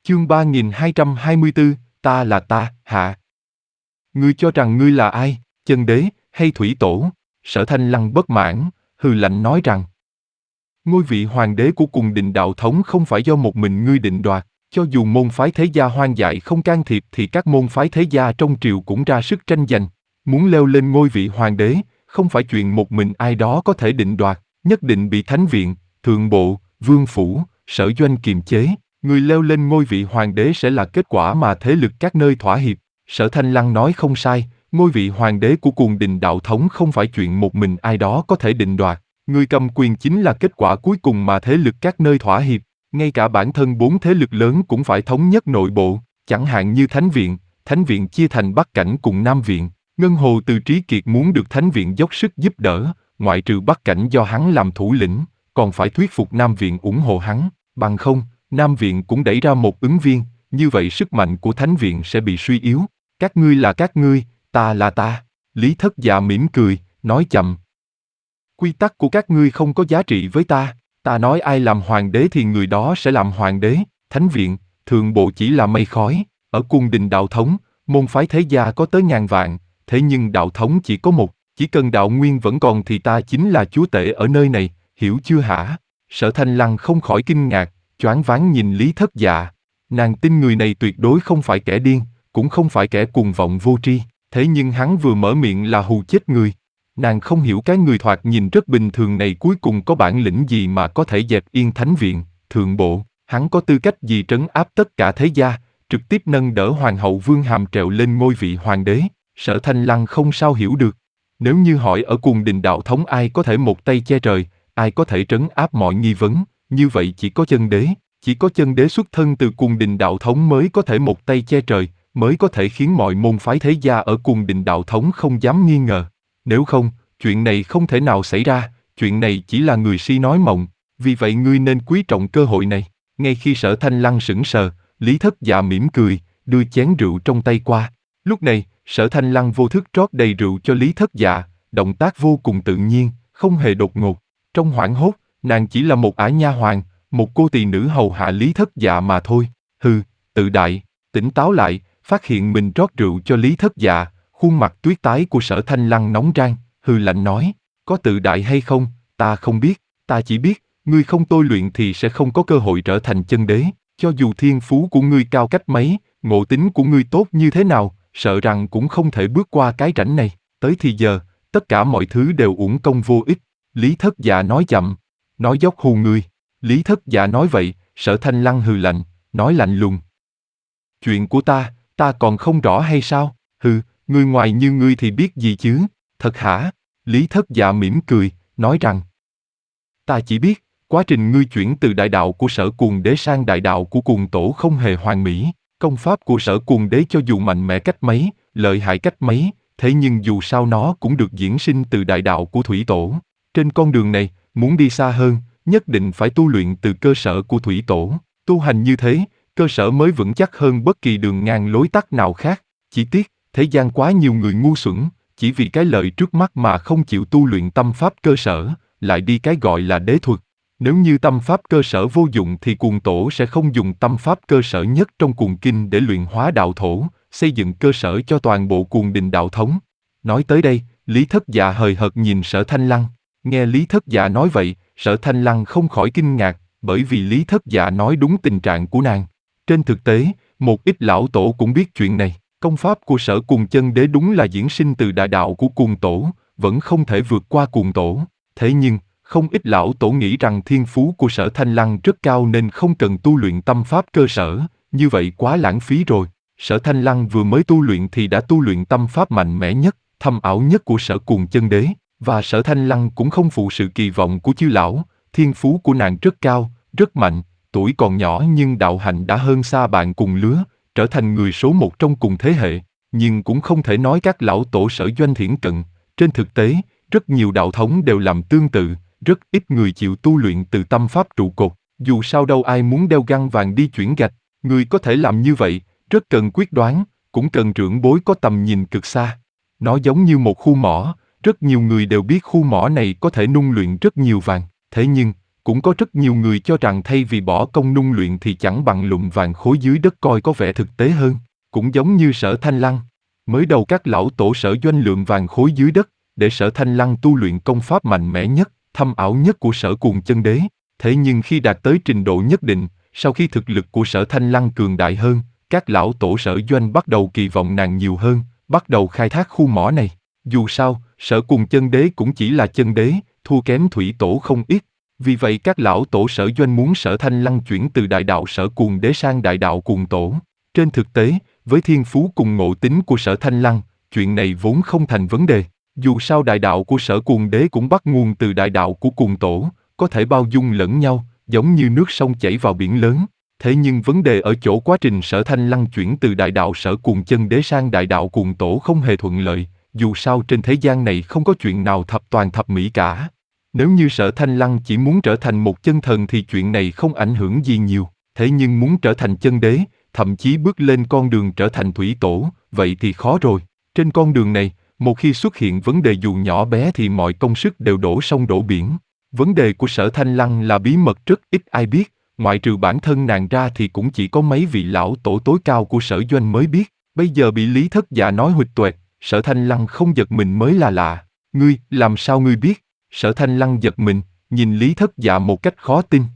Chương 3224, ta là ta, hạ. Ngươi cho rằng ngươi là ai, chân đế, hay thủy tổ? Sở Thanh Lăng bất mãn, hừ lạnh nói rằng ngôi vị hoàng đế của Cùng Đình đạo thống không phải do một mình ngươi định đoạt, cho dù môn phái thế gia hoang dại không can thiệp thì các môn phái thế gia trong triều cũng ra sức tranh giành. Muốn leo lên ngôi vị hoàng đế, không phải chuyện một mình ai đó có thể định đoạt, nhất định bị Thánh viện, Thượng bộ, Vương phủ, Sở Doanh kiềm chế. Người leo lên ngôi vị hoàng đế sẽ là kết quả mà thế lực các nơi thỏa hiệp. Sở Thanh Lăng nói không sai, ngôi vị hoàng đế của Cuồng Đình đạo thống không phải chuyện một mình ai đó có thể định đoạt. Người cầm quyền chính là kết quả cuối cùng mà thế lực các nơi thỏa hiệp. Ngay cả bản thân bốn thế lực lớn cũng phải thống nhất nội bộ, chẳng hạn như Thánh viện chia thành Bắc Cảnh cùng Nam viện. Ngân Hồ Từ Trí Kiệt muốn được Thánh viện dốc sức giúp đỡ, ngoại trừ Bắc Cảnh do hắn làm thủ lĩnh, còn phải thuyết phục Nam viện ủng hộ hắn, bằng không, Nam viện cũng đẩy ra một ứng viên, như vậy sức mạnh của Thánh viện sẽ bị suy yếu. Các ngươi là các ngươi, ta là ta. Lý Thất Dạ mỉm cười, nói chậm. Quy tắc của các ngươi không có giá trị với ta nói ai làm hoàng đế thì người đó sẽ làm hoàng đế. Thánh viện, Thượng bộ chỉ là mây khói. Ở Cung Đình đạo thống, môn phái thế gia có tới ngàn vạn, thế nhưng đạo thống chỉ có một, chỉ cần đạo nguyên vẫn còn thì ta chính là chúa tể ở nơi này, hiểu chưa hả? Sở Thanh Lăng không khỏi kinh ngạc, choáng váng nhìn Lý Thất Dạ. Nàng tin người này tuyệt đối không phải kẻ điên, cũng không phải kẻ cuồng vọng vô tri, thế nhưng hắn vừa mở miệng là hù chết người. Nàng không hiểu cái người thoạt nhìn rất bình thường này cuối cùng có bản lĩnh gì mà có thể dẹp yên Thánh viện, Thượng bộ, hắn có tư cách gì trấn áp tất cả thế gia, trực tiếp nâng đỡ Hoàng hậu Vương Hàm trèo lên ngôi vị hoàng đế. Sở Thanh Lăng không sao hiểu được. Nếu như hỏi ở Cuồng Đình đạo thống ai có thể một tay che trời, ai có thể trấn áp mọi nghi vấn, như vậy chỉ có chân đế. Chỉ có chân đế xuất thân từ Cuồng Đình đạo thống mới có thể một tay che trời, mới có thể khiến mọi môn phái thế gia ở Cuồng Đình đạo thống không dám nghi ngờ. Nếu không, chuyện này không thể nào xảy ra, chuyện này chỉ là người si nói mộng, vì vậy ngươi nên quý trọng cơ hội này. Ngay khi Sở Thanh Lăng sững sờ, Lý Thất Dạ mỉm cười, đưa chén rượu trong tay qua. Lúc này, Sở Thanh Lăng vô thức rót đầy rượu cho Lý Thất Dạ, động tác vô cùng tự nhiên, không hề đột ngột. Trong hoảng hốt, nàng chỉ là một ả nha hoàn, một cô tỳ nữ hầu hạ Lý Thất Dạ mà thôi. Hừ, tự đại, tỉnh táo lại, phát hiện mình rót rượu cho Lý Thất Dạ, khuôn mặt tuyết tái của Sở Thanh Lăng nóng rang, hừ lạnh nói, có tự đại hay không, ta không biết, ta chỉ biết, ngươi không tôi luyện thì sẽ không có cơ hội trở thành chân đế, cho dù thiên phú của ngươi cao cách mấy, ngộ tính của ngươi tốt như thế nào, sợ rằng cũng không thể bước qua cái rãnh này, tới thì giờ, tất cả mọi thứ đều uổng công vô ích. Lý Thất Dạ nói chậm, nói dốc hù ngươi. Lý Thất Dạ nói vậy, Sở Thanh Lăng hừ lạnh, nói lạnh lùng. Chuyện của ta còn không rõ hay sao? Hừ, ngươi ngoài như ngươi thì biết gì chứ? Thật hả? Lý Thất Dạ mỉm cười, nói rằng ta chỉ biết, quá trình ngươi chuyển từ đại đạo của Sở Cuồng Đế sang đại đạo của Cuồng Tổ không hề hoàn mỹ. Công pháp của Sở Cuồng Đế cho dù mạnh mẽ cách mấy, lợi hại cách mấy, thế nhưng dù sao nó cũng được diễn sinh từ đại đạo của Thủy Tổ. Trên con đường này, muốn đi xa hơn, nhất định phải tu luyện từ cơ sở của Thủy Tổ. Tu hành như thế, cơ sở mới vững chắc hơn bất kỳ đường ngang lối tắt nào khác. Chỉ tiếc, thế gian quá nhiều người ngu xuẩn, chỉ vì cái lợi trước mắt mà không chịu tu luyện tâm pháp cơ sở, lại đi cái gọi là đế thuật. Nếu như tâm pháp cơ sở vô dụng thì Cuồng Tổ sẽ không dùng tâm pháp cơ sở nhất trong Cuồng Kinh để luyện hóa đạo thổ, xây dựng cơ sở cho toàn bộ Cuồng Đình đạo thống. Nói tới đây, Lý Thất Dạ hời hợt nhìn Sở Thanh Lăng. Nghe Lý Thất Dạ nói vậy, Sở Thanh Lăng không khỏi kinh ngạc, bởi vì Lý Thất Dạ nói đúng tình trạng của nàng. Trên thực tế, một ít lão tổ cũng biết chuyện này. Công pháp của Sở Cuồng Chân Đế đúng là diễn sinh từ đại đạo của Cuồng Tổ, vẫn không thể vượt qua Cuồng Tổ. Thế nhưng, không ít lão tổ nghĩ rằng thiên phú của Sở Thanh Lăng rất cao nên không cần tu luyện tâm pháp cơ sở, như vậy quá lãng phí rồi. Sở Thanh Lăng vừa mới tu luyện thì đã tu luyện tâm pháp mạnh mẽ nhất, thâm ảo nhất của Sở Cuồng Chân Đế, và Sở Thanh Lăng cũng không phụ sự kỳ vọng của chư lão, thiên phú của nàng rất cao, rất mạnh, tuổi còn nhỏ nhưng đạo hạnh đã hơn xa bạn cùng lứa, trở thành người số một trong cùng thế hệ, nhưng cũng không thể nói các lão tổ Sở Doanh thiển cận. Trên thực tế, rất nhiều đạo thống đều làm tương tự, rất ít người chịu tu luyện từ tâm pháp trụ cột, dù sao đâu ai muốn đeo găng vàng đi chuyển gạch, người có thể làm như vậy, rất cần quyết đoán, cũng cần trưởng bối có tầm nhìn cực xa. Nó giống như một khu mỏ, rất nhiều người đều biết khu mỏ này có thể nung luyện rất nhiều vàng, thế nhưng, Cũng có rất nhiều người cho rằng thay vì bỏ công nung luyện thì chẳng bằng lụm vàng khối dưới đất coi có vẻ thực tế hơn. Cũng giống như Sở Thanh Lăng. Mới đầu các lão tổ Sở Doanh lượm vàng khối dưới đất, để Sở Thanh Lăng tu luyện công pháp mạnh mẽ nhất, thâm ảo nhất của Sở Cuồng Chân Đế. Thế nhưng khi đạt tới trình độ nhất định, sau khi thực lực của Sở Thanh Lăng cường đại hơn, các lão tổ Sở Doanh bắt đầu kỳ vọng nàng nhiều hơn, bắt đầu khai thác khu mỏ này. Dù sao, Sở Cuồng Chân Đế cũng chỉ là chân đế, thua kém thủy tổ không ít. Vì vậy các lão tổ Sở Doanh muốn Sở Thanh Lăng chuyển từ đại đạo Sở Cuồng Đế sang đại đạo Cuồng Tổ. Trên thực tế, với thiên phú cùng ngộ tính của Sở Thanh Lăng, chuyện này vốn không thành vấn đề. Dù sao đại đạo của Sở Cuồng Đế cũng bắt nguồn từ đại đạo của Cuồng Tổ, có thể bao dung lẫn nhau, giống như nước sông chảy vào biển lớn. Thế nhưng vấn đề ở chỗ quá trình Sở Thanh Lăng chuyển từ đại đạo Sở Cuồng Chân Đế sang đại đạo Cuồng Tổ không hề thuận lợi, dù sao trên thế gian này không có chuyện nào thập toàn thập mỹ cả. Nếu như Sở Thanh Lăng chỉ muốn trở thành một chân thần thì chuyện này không ảnh hưởng gì nhiều, thế nhưng muốn trở thành chân đế, thậm chí bước lên con đường trở thành thủy tổ, vậy thì khó rồi. Trên con đường này, một khi xuất hiện vấn đề dù nhỏ bé thì mọi công sức đều đổ sông đổ biển. Vấn đề của Sở Thanh Lăng là bí mật rất ít ai biết, ngoại trừ bản thân nàng ra thì cũng chỉ có mấy vị lão tổ tối cao của Sở Doanh mới biết. Bây giờ bị Lý Thất Dạ nói huỵch toẹt, Sở Thanh Lăng không giật mình mới là lạ. Ngươi, làm sao ngươi biết? Sở Thanh Lăng giật mình, nhìn Lý Thất Dạ một cách khó tin.